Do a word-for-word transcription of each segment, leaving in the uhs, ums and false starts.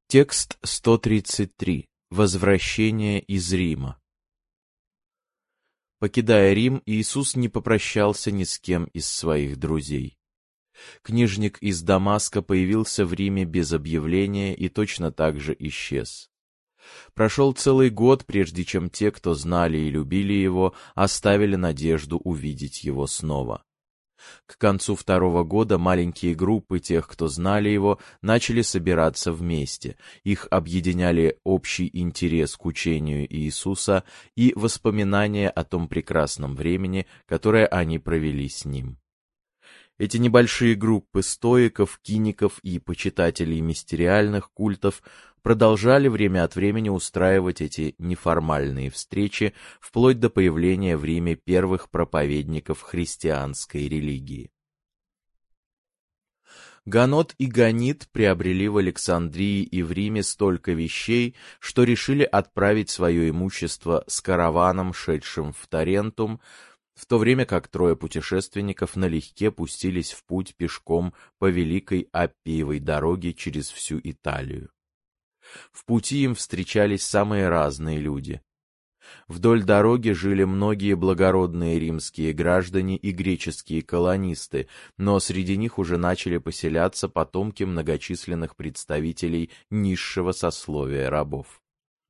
Текст сто тридцать три. Возвращение из Рима. Покидая Рим, Иисус не попрощался ни с кем из своих друзей. Книжник из Дамаска появился в Риме без объявления и точно так же исчез. Прошел целый год, прежде чем те, кто знали и любили его, оставили надежду увидеть его снова. К концу второго года маленькие группы тех, кто знали его, начали собираться вместе. Их объединяли общий интерес к учению Иисуса и воспоминания о том прекрасном времени, которое они провели с ним. Эти небольшие группы стоиков, киников и почитателей мистериальных культов продолжали время от времени устраивать эти неформальные встречи вплоть до появления в Риме первых проповедников христианской религии. Ганот и Ганит приобрели в Александрии и в Риме столько вещей, что решили отправить свое имущество с караваном, шедшим в Тарентум, в то время как трое путешественников налегке пустились в путь пешком по Великой Аппиевой дороге через всю Италию. В пути им встречались самые разные люди. Вдоль дороги жили многие благородные римские граждане и греческие колонисты, но среди них уже начали поселяться потомки многочисленных представителей низшего сословия рабов.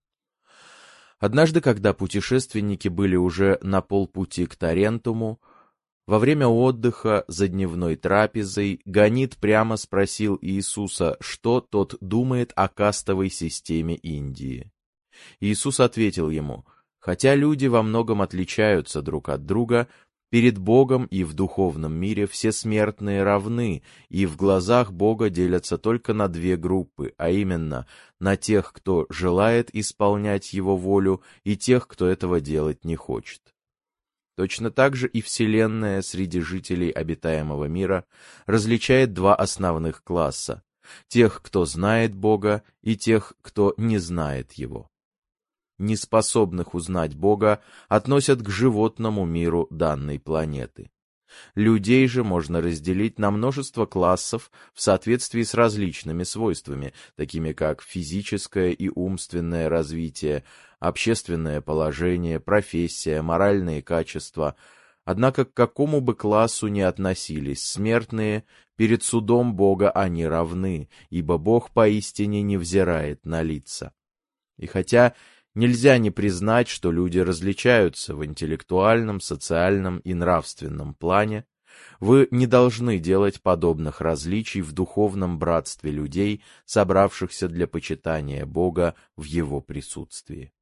Однажды, когда путешественники были уже на полпути к Тарентуму, во время отдыха за дневной трапезой Ганит прямо спросил Иисуса, что тот думает о кастовой системе Индии. Иисус ответил ему: «Хотя люди во многом отличаются друг от друга, перед Богом и в духовном мире все смертные равны, и в глазах Бога делятся только на две группы, а именно на тех, кто желает исполнять Его волю, и тех, кто этого делать не хочет». Точно так же и Вселенная среди жителей обитаемого мира различает два основных класса — тех, кто знает Бога, и тех, кто не знает Его. Неспособных узнать Бога относят к животному миру данной планеты. Людей же можно разделить на множество классов в соответствии с различными свойствами, такими как физическое и умственное развитие, общественное положение, профессия, моральные качества. Однако к какому бы классу ни относились смертные, перед судом Бога они равны, ибо Бог поистине не взирает на лица. И хотя нельзя не признать, что люди различаются в интеллектуальном, социальном и нравственном плане, вы не должны делать подобных различий в духовном братстве людей, собравшихся для почитания Бога в Его присутствии.